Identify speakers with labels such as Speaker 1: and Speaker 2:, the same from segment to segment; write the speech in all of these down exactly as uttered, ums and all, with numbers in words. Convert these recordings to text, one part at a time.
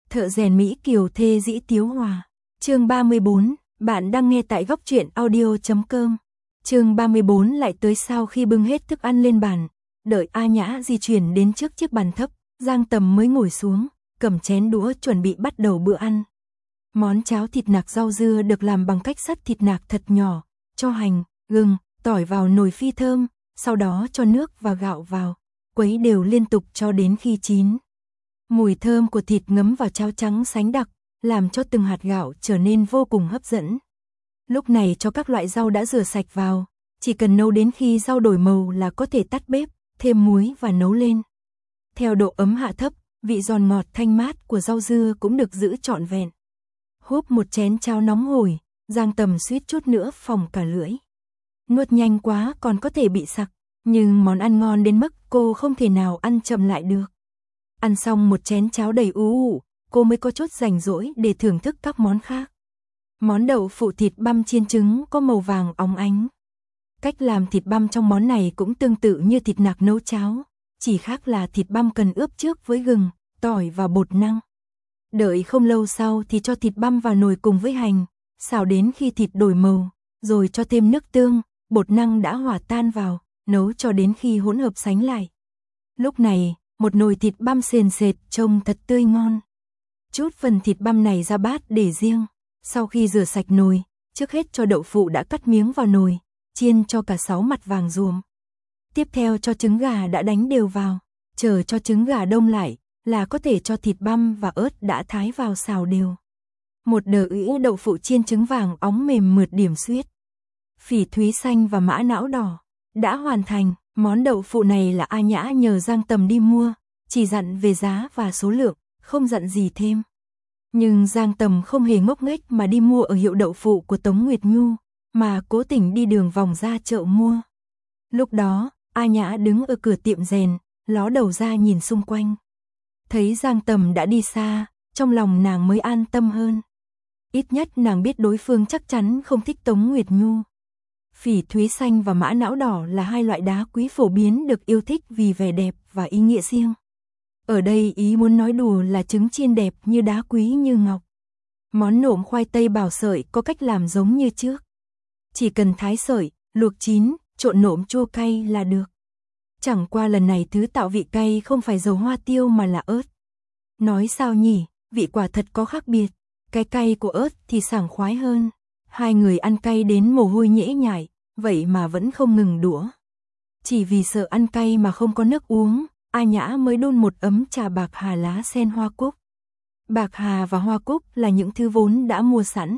Speaker 1: Thợ rèn Mỹ Kiều thê dĩ Tiếu Hòa. Chương ba mươi bốn, bạn đang nghe tại góc truyện audio chấm com. Chương ba mươi bốn lại tới sau khi bưng hết thức ăn lên bàn, đợi A Nhã di chuyển đến trước chiếc bàn thấp, Giang Tầm mới ngồi xuống, cầm chén đũa chuẩn bị bắt đầu bữa ăn. Món cháo thịt nạc rau dưa được làm bằng cách sắt thịt nạc thật nhỏ, cho hành, gừng, tỏi vào nồi phi thơm, sau đó cho nước và gạo vào, quấy đều liên tục cho đến khi chín. Mùi thơm của thịt ngấm vào cháo trắng sánh đặc, làm cho từng hạt gạo trở nên vô cùng hấp dẫn. Lúc này cho các loại rau đã rửa sạch vào, chỉ cần nấu đến khi rau đổi màu là có thể tắt bếp, thêm muối và nấu lên. Theo độ ấm hạ thấp, vị giòn ngọt thanh mát của rau dưa cũng được giữ trọn vẹn. Húp một chén cháo nóng hổi, Giang Tầm suýt chút nữa phồng cả lưỡi. Nuốt nhanh quá còn có thể bị sặc, nhưng món ăn ngon đến mức cô không thể nào ăn chậm lại được. Ăn xong một chén cháo đầy ú ụ, cô mới có chút rảnh rỗi để thưởng thức các món khác. Món đậu phụ thịt băm chiên trứng có màu vàng óng ánh. Cách làm thịt băm trong món này cũng tương tự như thịt nạc nấu cháo, chỉ khác là thịt băm cần ướp trước với gừng, tỏi và bột năng. Đợi không lâu sau thì cho thịt băm vào nồi cùng với hành, xào đến khi thịt đổi màu, rồi cho thêm nước tương, bột năng đã hòa tan vào, nấu cho đến khi hỗn hợp sánh lại. Lúc này, một nồi thịt băm sền sệt trông thật tươi ngon. Chút phần thịt băm này ra bát để riêng, sau khi rửa sạch nồi, trước hết cho đậu phụ đã cắt miếng vào nồi, chiên cho cả sáu mặt vàng rùm. Tiếp theo cho trứng gà đã đánh đều vào, chờ cho trứng gà đông lại, là có thể cho thịt băm và ớt đã thái vào xào đều. Một đợt đậu phụ chiên trứng vàng óng mềm mượt điểm xuyết. Phỉ thúy xanh và mã não đỏ đã hoàn thành. Món đậu phụ này là A Nhã nhờ Giang Tầm đi mua, chỉ dặn về giá và số lượng, không dặn gì thêm. Nhưng Giang Tầm không hề ngốc nghếch mà đi mua ở hiệu đậu phụ của Tống Nguyệt Nhu, mà cố tình đi đường vòng ra chợ mua. Lúc đó, A Nhã đứng ở cửa tiệm rèn, ló đầu ra nhìn xung quanh. Thấy Giang Tầm đã đi xa, trong lòng nàng mới an tâm hơn. Ít nhất nàng biết đối phương chắc chắn không thích Tống Nguyệt Nhu. Phỉ thúy xanh và mã não đỏ là hai loại đá quý phổ biến được yêu thích vì vẻ đẹp và ý nghĩa riêng. Ở đây ý muốn nói đùa là trứng chiên đẹp như đá quý như ngọc. Món nộm khoai tây bào sợi có cách làm giống như trước. Chỉ cần thái sợi, luộc chín, trộn nộm chua cay là được. Chẳng qua lần này thứ tạo vị cay không phải dầu hoa tiêu mà là ớt. Nói sao nhỉ, vị quả thật có khác biệt. Cái cay của ớt thì sảng khoái hơn. Hai người ăn cay đến mồ hôi nhễ nhại, vậy mà vẫn không ngừng đũa. Chỉ vì sợ ăn cay mà không có nước uống, A Nhã mới đun một ấm trà bạc hà lá sen hoa cúc. Bạc hà và hoa cúc là những thứ vốn đã mua sẵn.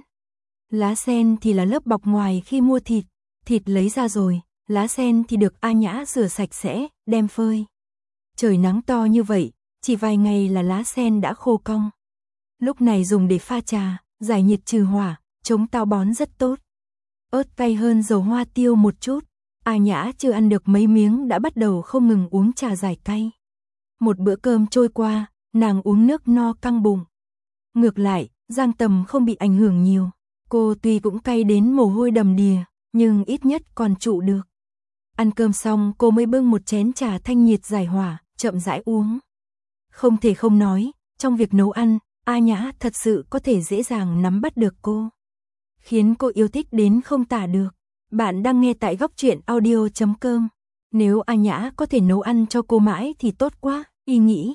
Speaker 1: Lá sen thì là lớp bọc ngoài khi mua thịt, thịt lấy ra rồi, lá sen thì được A Nhã rửa sạch sẽ, đem phơi. Trời nắng to như vậy, chỉ vài ngày là lá sen đã khô cong. Lúc này dùng để pha trà, giải nhiệt trừ hỏa, chống táo bón rất tốt. Ớt cay hơn dầu hoa tiêu một chút. A Nhã chưa ăn được mấy miếng đã bắt đầu không ngừng uống trà giải cay. Một bữa cơm trôi qua, nàng uống nước no căng bụng. Ngược lại, Giang Tầm không bị ảnh hưởng nhiều. Cô tuy cũng cay đến mồ hôi đầm đìa, nhưng ít nhất còn trụ được. Ăn cơm xong cô mới bưng một chén trà thanh nhiệt giải hỏa, chậm rãi uống. Không thể không nói, trong việc nấu ăn, A Nhã thật sự có thể dễ dàng nắm bắt được cô. Khiến cô yêu thích đến không tả được. Bạn đang nghe tại góc truyện audio chấm com. Nếu A Nhã có thể nấu ăn cho cô mãi thì tốt quá, y nghĩ.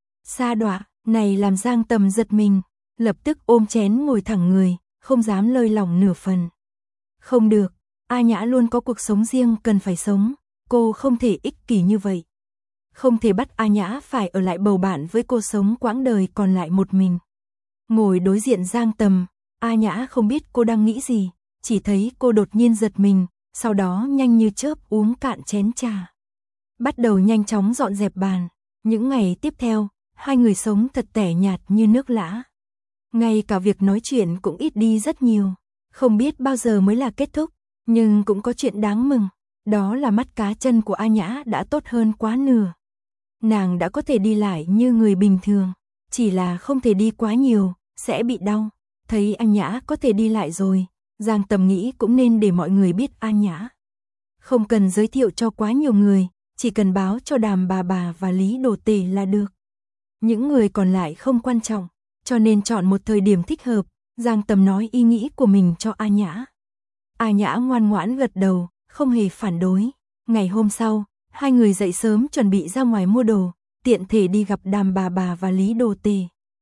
Speaker 1: Sa đọa, này làm Giang Tầm giật mình, lập tức ôm chén ngồi thẳng người, không dám lơi lỏng nửa phần. Không được, A Nhã luôn có cuộc sống riêng cần phải sống, cô không thể ích kỷ như vậy. Không thể bắt A Nhã phải ở lại bầu bạn với cô sống quãng đời còn lại một mình. Ngồi đối diện Giang Tầm, A Nhã không biết cô đang nghĩ gì, chỉ thấy cô đột nhiên giật mình, sau đó nhanh như chớp uống cạn chén trà. Bắt đầu nhanh chóng dọn dẹp bàn. Những ngày tiếp theo, hai người sống thật tẻ nhạt như nước lã. Ngay cả việc nói chuyện cũng ít đi rất nhiều. Không biết bao giờ mới là kết thúc, nhưng cũng có chuyện đáng mừng. Đó là mắt cá chân của A Nhã đã tốt hơn quá nửa. Nàng đã có thể đi lại như người bình thường, chỉ là không thể đi quá nhiều, sẽ bị đau. Thấy A Nhã có thể đi lại rồi, Giang Tầm nghĩ cũng nên để mọi người biết A Nhã. Không cần giới thiệu cho quá nhiều người, chỉ cần báo cho Đàm bà bà và Lý Đồ Tể là được. Những người còn lại không quan trọng, cho nên chọn một thời điểm thích hợp, Giang Tầm nói ý nghĩ của mình cho A Nhã. A Nhã ngoan ngoãn gật đầu, không hề phản đối. Ngày hôm sau, hai người dậy sớm chuẩn bị ra ngoài mua đồ, tiện thể đi gặp Đàm bà bà và Lý Đồ Tề.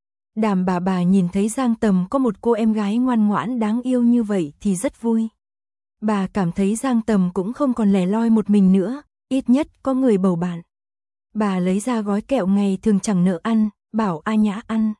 Speaker 1: Đàm bà bà nhìn thấy Giang Tầm có một cô em gái ngoan ngoãn đáng yêu như vậy thì rất vui. Bà cảm thấy Giang Tầm cũng không còn lẻ loi một mình nữa, ít nhất có người bầu bạn. Bà lấy ra gói kẹo ngày thường chẳng nỡ ăn, bảo A Nhã ăn.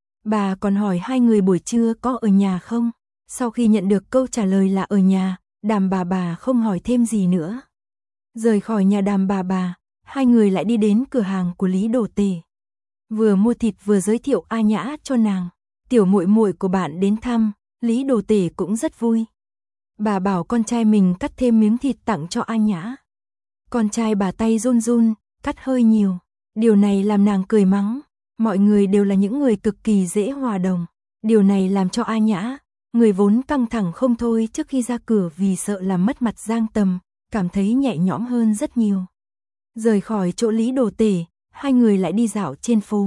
Speaker 1: Bà còn hỏi hai người buổi trưa có ở nhà không? Sau khi nhận được câu trả lời là ở nhà, Đàm bà bà không hỏi thêm gì nữa. Rời khỏi nhà Đàm bà bà, hai người lại đi đến cửa hàng của Lý Đồ Tề. Vừa mua thịt vừa giới thiệu A Nhã cho nàng. Tiểu muội muội của bạn đến thăm, Lý Đồ Tề cũng rất vui. Bà bảo con trai mình cắt thêm miếng thịt tặng cho A Nhã. Con trai bà tay run run, cắt hơi nhiều. Điều này làm nàng cười mắng. Mọi người đều là những người cực kỳ dễ hòa đồng. Điều này làm cho A Nhã, người vốn căng thẳng không thôi trước khi ra cửa vì sợ làm mất mặt Giang Tầm, cảm thấy nhẹ nhõm hơn rất nhiều. Rời khỏi chỗ Lý Đồ Tề, hai người lại đi dạo trên phố.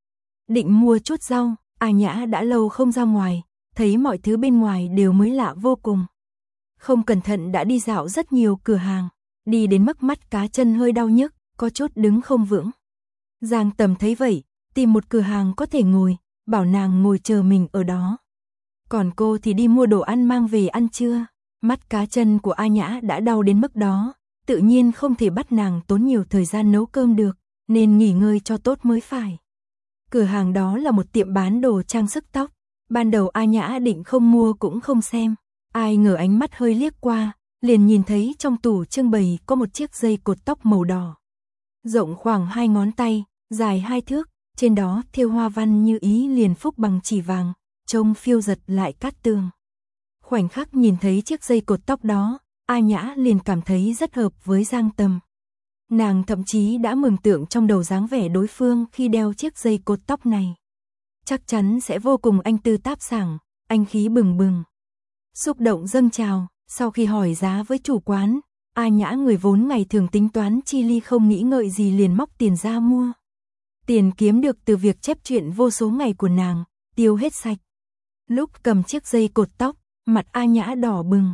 Speaker 1: Định mua chút rau, A Nhã đã lâu không ra ngoài, thấy mọi thứ bên ngoài đều mới lạ vô cùng. Không cẩn thận đã đi dạo rất nhiều cửa hàng, đi đến mức mắt cá chân hơi đau nhức, có chút đứng không vững. Giang Tầm thấy vậy, tìm một cửa hàng có thể ngồi, bảo nàng ngồi chờ mình ở đó. Còn cô thì đi mua đồ ăn mang về ăn trưa. Mắt cá chân của A Nhã đã đau đến mức đó, tự nhiên không thể bắt nàng tốn nhiều thời gian nấu cơm được, nên nghỉ ngơi cho tốt mới phải. Cửa hàng đó là một tiệm bán đồ trang sức tóc. Ban đầu A Nhã định không mua cũng không xem, ai ngờ ánh mắt hơi liếc qua, liền nhìn thấy trong tủ trưng bày có một chiếc dây cột tóc màu đỏ. Rộng khoảng hai ngón tay, dài hai thước, trên đó thêu hoa văn như ý liền phúc bằng chỉ vàng, trông phiêu giật lại cát tường. Khoảnh khắc nhìn thấy chiếc dây cột tóc đó, A Nhã liền cảm thấy rất hợp với Giang Tầm. Nàng thậm chí đã mường tượng trong đầu dáng vẻ đối phương khi đeo chiếc dây cột tóc này. Chắc chắn sẽ vô cùng anh tư táp sảng, anh khí bừng bừng. Xúc động dâng trào, sau khi hỏi giá với chủ quán, A Nhã người vốn ngày thường tính toán chi ly không nghĩ ngợi gì liền móc tiền ra mua. Tiền kiếm được từ việc chép truyện vô số ngày của nàng, tiêu hết sạch. Lúc cầm chiếc dây cột tóc, mặt A Nhã đỏ bừng.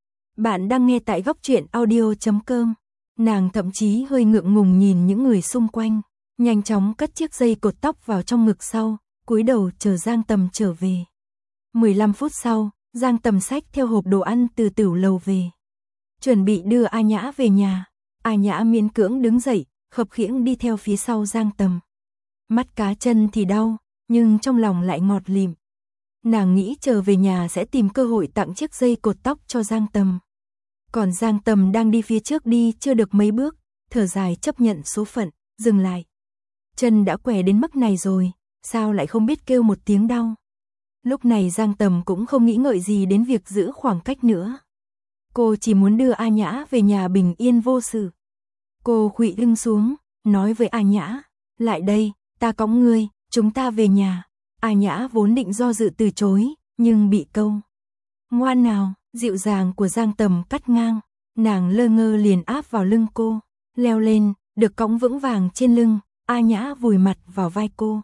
Speaker 1: Bạn đang nghe tại góc truyện audio chấm com. Nàng thậm chí hơi ngượng ngùng nhìn những người xung quanh, nhanh chóng cất chiếc dây cột tóc vào trong ngực sau, cúi đầu chờ Giang Tầm trở về. mười lăm phút sau, Giang Tầm xách theo hộp đồ ăn từ tửu lầu về. Chuẩn bị đưa A Nhã về nhà, A Nhã miễn cưỡng đứng dậy, khập khiễng đi theo phía sau Giang Tầm. Mắt cá chân thì đau, nhưng trong lòng lại ngọt lịm. Nàng nghĩ trở về nhà sẽ tìm cơ hội tặng chiếc dây cột tóc cho Giang Tầm. Còn Giang Tầm đang đi phía trước đi chưa được mấy bước, thở dài chấp nhận số phận, dừng lại. Chân đã què đến mức này rồi, sao lại không biết kêu một tiếng đau. Lúc này Giang Tầm cũng không nghĩ ngợi gì đến việc giữ khoảng cách nữa. Cô chỉ muốn đưa A Nhã về nhà bình yên vô sự. Cô khuỵu lưng xuống, nói với A Nhã, lại đây, ta cõng ngươi, chúng ta về nhà. A Nhã vốn định do dự từ chối, nhưng bị câu ngoan nào, dịu dàng của Giang Tầm cắt ngang, nàng lơ ngơ liền áp vào lưng cô, leo lên, được cõng vững vàng trên lưng, A Nhã vùi mặt vào vai cô.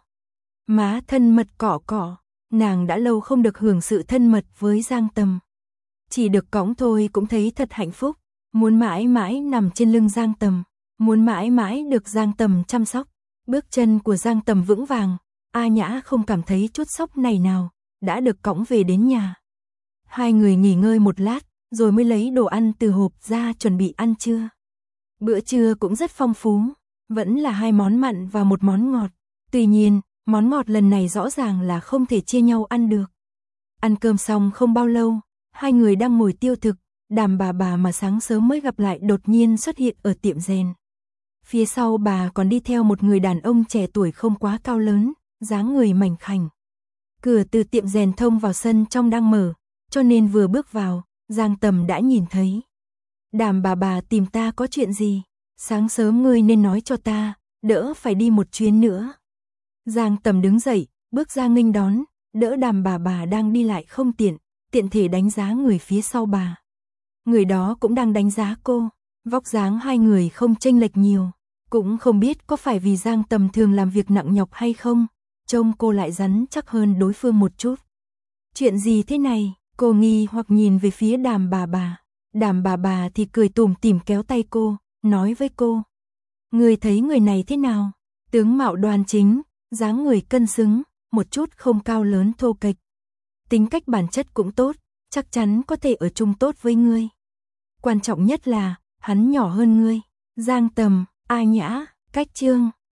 Speaker 1: Má thân mật cọ cọ, nàng đã lâu không được hưởng sự thân mật với Giang Tầm. Chỉ được cõng thôi cũng thấy thật hạnh phúc, muốn mãi mãi nằm trên lưng Giang Tầm, muốn mãi mãi được Giang Tầm chăm sóc. Bước chân của Giang Tầm vững vàng, A Nhã không cảm thấy chút sốc này nào, đã được cõng về đến nhà. Hai người nghỉ ngơi một lát, rồi mới lấy đồ ăn từ hộp ra chuẩn bị ăn trưa. Bữa trưa cũng rất phong phú, vẫn là hai món mặn và một món ngọt. Tuy nhiên, món ngọt lần này rõ ràng là không thể chia nhau ăn được. Ăn cơm xong không bao lâu, hai người đang ngồi tiêu thực, Đàm bà bà mà sáng sớm mới gặp lại đột nhiên xuất hiện ở tiệm rèn. Phía sau bà còn đi theo một người đàn ông trẻ tuổi không quá cao lớn, dáng người mảnh khảnh. Cửa từ tiệm rèn thông vào sân trong đang mở, cho nên vừa bước vào, Giang Tầm đã nhìn thấy. Đàm bà bà tìm ta có chuyện gì? Sáng sớm ngươi nên nói cho ta, đỡ phải đi một chuyến nữa. Giang Tầm đứng dậy, bước ra nghênh đón, đỡ Đàm bà bà đang đi lại không tiện, tiện thể đánh giá người phía sau bà. Người đó cũng đang đánh giá cô, vóc dáng hai người không chênh lệch nhiều, cũng không biết có phải vì Giang Tầm thường làm việc nặng nhọc hay không, trông cô lại rắn chắc hơn đối phương một chút. Chuyện gì thế này? Cô nghi hoặc nhìn về phía Đàm bà bà. Đàm bà bà thì cười tủm tỉm kéo tay cô, nói với cô. Người thấy người này thế nào? Tướng mạo đoan chính, dáng người cân xứng, một chút không cao lớn thô kệch. Tính cách bản chất cũng tốt, chắc chắn có thể ở chung tốt với ngươi. Quan trọng nhất là, hắn nhỏ hơn ngươi. Giang Tầm, A Nhã, Cách Trương,